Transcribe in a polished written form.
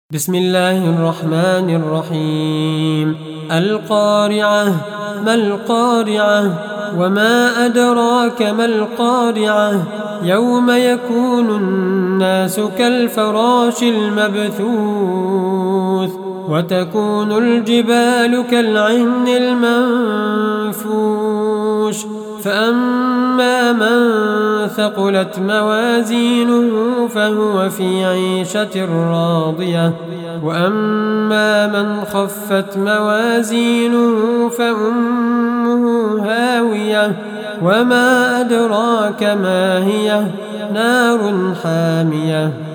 بسم الله الرحمن الرحيم. القارعة. ما القارعة؟ وما أدراك ما القارعة؟ يوم يكون الناس كالفراش المبثوث وتكون الجبال كالعهن المنفوش فأما من ثقلت موازينه فهو في عيشة راضية وأما من خفت موازينه فأمه هاوية وما أدراك ما هي نار حامية